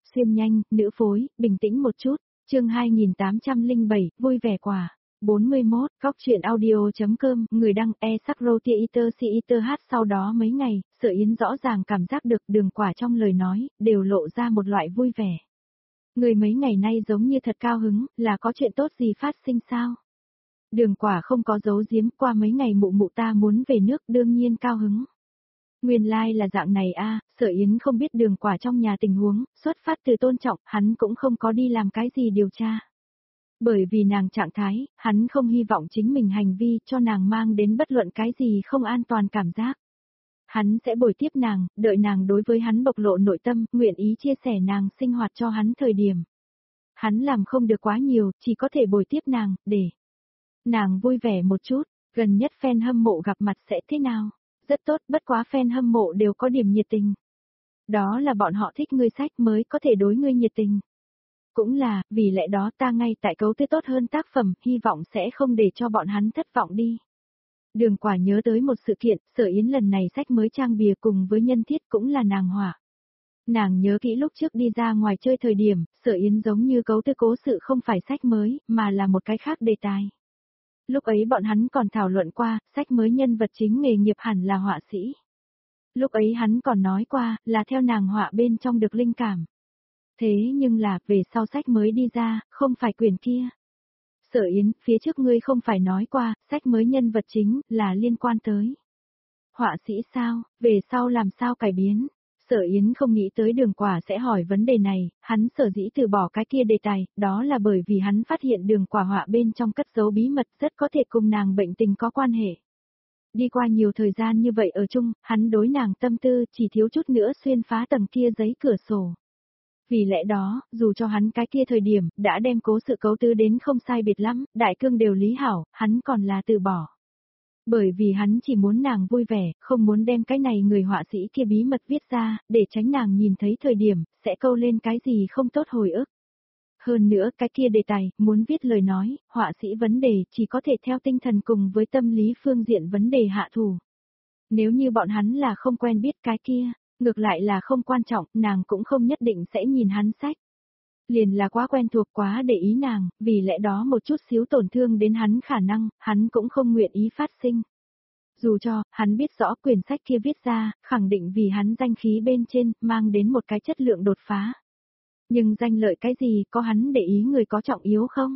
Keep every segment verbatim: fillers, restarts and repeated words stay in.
Xuyên nhanh, nữ phối, bình tĩnh một chút, chương hai nghìn tám trăm lẻ bảy, vui vẻ quả. bốn mươi mốt, góc truyện audio.com, người đăng e sắc roti iter si iter hát. Sau đó mấy ngày, Sở Yến rõ ràng cảm giác được Đường Quả trong lời nói, đều lộ ra một loại vui vẻ. Người mấy ngày nay giống như thật cao hứng, là có chuyện tốt gì phát sinh sao? Đường Quả không có giấu giếm, qua mấy ngày mụ mụ ta muốn về nước, đương nhiên cao hứng. Nguyên lai like là dạng này a. Sở Yến không biết Đường Quả trong nhà tình huống, xuất phát từ tôn trọng, hắn cũng không có đi làm cái gì điều tra. Bởi vì nàng trạng thái, hắn không hy vọng chính mình hành vi cho nàng mang đến bất luận cái gì không an toàn cảm giác. Hắn sẽ bồi tiếp nàng, đợi nàng đối với hắn bộc lộ nội tâm, nguyện ý chia sẻ nàng sinh hoạt cho hắn thời điểm. Hắn làm không được quá nhiều, chỉ có thể bồi tiếp nàng, để nàng vui vẻ một chút, gần nhất fan hâm mộ gặp mặt sẽ thế nào? Rất tốt, bất quá fan hâm mộ đều có điểm nhiệt tình. Đó là bọn họ thích ngươi sách mới có thể đối ngươi nhiệt tình. Cũng là, vì lẽ đó ta ngay tại cấu tư tốt hơn tác phẩm, hy vọng sẽ không để cho bọn hắn thất vọng đi. Đường Quả nhớ tới một sự kiện, Sở Yến lần này sách mới trang bìa cùng với nhân thiết cũng là nàng họa. Nàng nhớ kỹ lúc trước đi ra ngoài chơi thời điểm, Sở Yến giống như cấu tư cố sự không phải sách mới, mà là một cái khác đề tài. Lúc ấy bọn hắn còn thảo luận qua, sách mới nhân vật chính nghề nghiệp hẳn là họa sĩ. Lúc ấy hắn còn nói qua, là theo nàng họa bên trong được linh cảm. Thế nhưng là, về sau sách mới đi ra, không phải quyển kia. Sở Yến, phía trước ngươi không phải nói qua, sách mới nhân vật chính, là liên quan tới họa sĩ sao, về sau làm sao cải biến. Sở Yến không nghĩ tới Đường Quả sẽ hỏi vấn đề này, hắn sở dĩ từ bỏ cái kia đề tài, đó là bởi vì hắn phát hiện Đường Quả họa bên trong cất giấu bí mật rất có thể cùng nàng bệnh tình có quan hệ. Đi qua nhiều thời gian như vậy ở chung, hắn đối nàng tâm tư chỉ thiếu chút nữa xuyên phá tầng kia giấy cửa sổ. Vì lẽ đó, dù cho hắn cái kia thời điểm, đã đem cố sự cấu tứ đến không sai biệt lắm, đại cương đều lý hảo, hắn còn là từ bỏ. Bởi vì hắn chỉ muốn nàng vui vẻ, không muốn đem cái này người họa sĩ kia bí mật viết ra, để tránh nàng nhìn thấy thời điểm, sẽ câu lên cái gì không tốt hồi ức. Hơn nữa, cái kia đề tài, muốn viết lời nói, họa sĩ vấn đề chỉ có thể theo tinh thần cùng với tâm lý phương diện vấn đề hạ thủ. Nếu như bọn hắn là không quen biết cái kia, ngược lại là không quan trọng, nàng cũng không nhất định sẽ nhìn hắn sách. Liền là quá quen thuộc quá để ý nàng, vì lẽ đó một chút xíu tổn thương đến hắn khả năng, hắn cũng không nguyện ý phát sinh. Dù cho, hắn biết rõ quyển sách kia viết ra, khẳng định vì hắn danh khí bên trên, mang đến một cái chất lượng đột phá. Nhưng danh lợi cái gì, có hắn để ý người có trọng yếu không?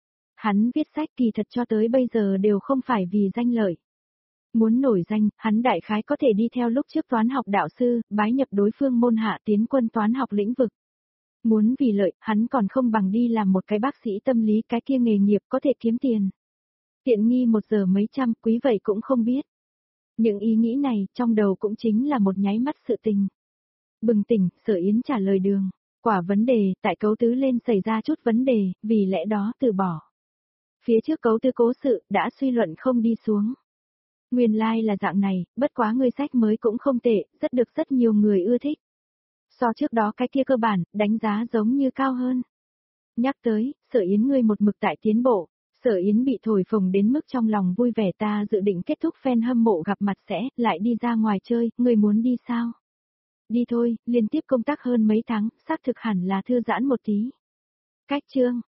Hắn viết sách kỳ thật cho tới bây giờ đều không phải vì danh lợi. Muốn nổi danh, hắn đại khái có thể đi theo lúc trước toán học đạo sư, bái nhập đối phương môn hạ tiến quân toán học lĩnh vực. Muốn vì lợi, hắn còn không bằng đi làm một cái bác sĩ tâm lý, cái kia nghề nghiệp có thể kiếm tiền. Tiện nghi một giờ mấy trăm, quý vậy cũng không biết. Những ý nghĩ này, trong đầu cũng chính là một nháy mắt sự tình. Bừng tỉnh, Sở Yến trả lời Đường Quả vấn đề, tại cấu tứ lên xảy ra chút vấn đề, vì lẽ đó từ bỏ. Phía trước cấu tứ cố sự, đã suy luận không đi xuống. Nguyên lai like là dạng này, bất quá người sách mới cũng không tệ, rất được rất nhiều người ưa thích. So trước đó cái kia cơ bản, đánh giá giống như cao hơn. Nhắc tới, Sở Yến ngươi một mực tại tiến bộ, Sở Yến bị thổi phồng đến mức trong lòng vui vẻ, ta dự định kết thúc fan hâm mộ gặp mặt sẽ, lại đi ra ngoài chơi, ngươi muốn đi sao? Đi thôi, liên tiếp công tác hơn mấy tháng, xác thực hẳn là thư giãn một tí. Cách chương.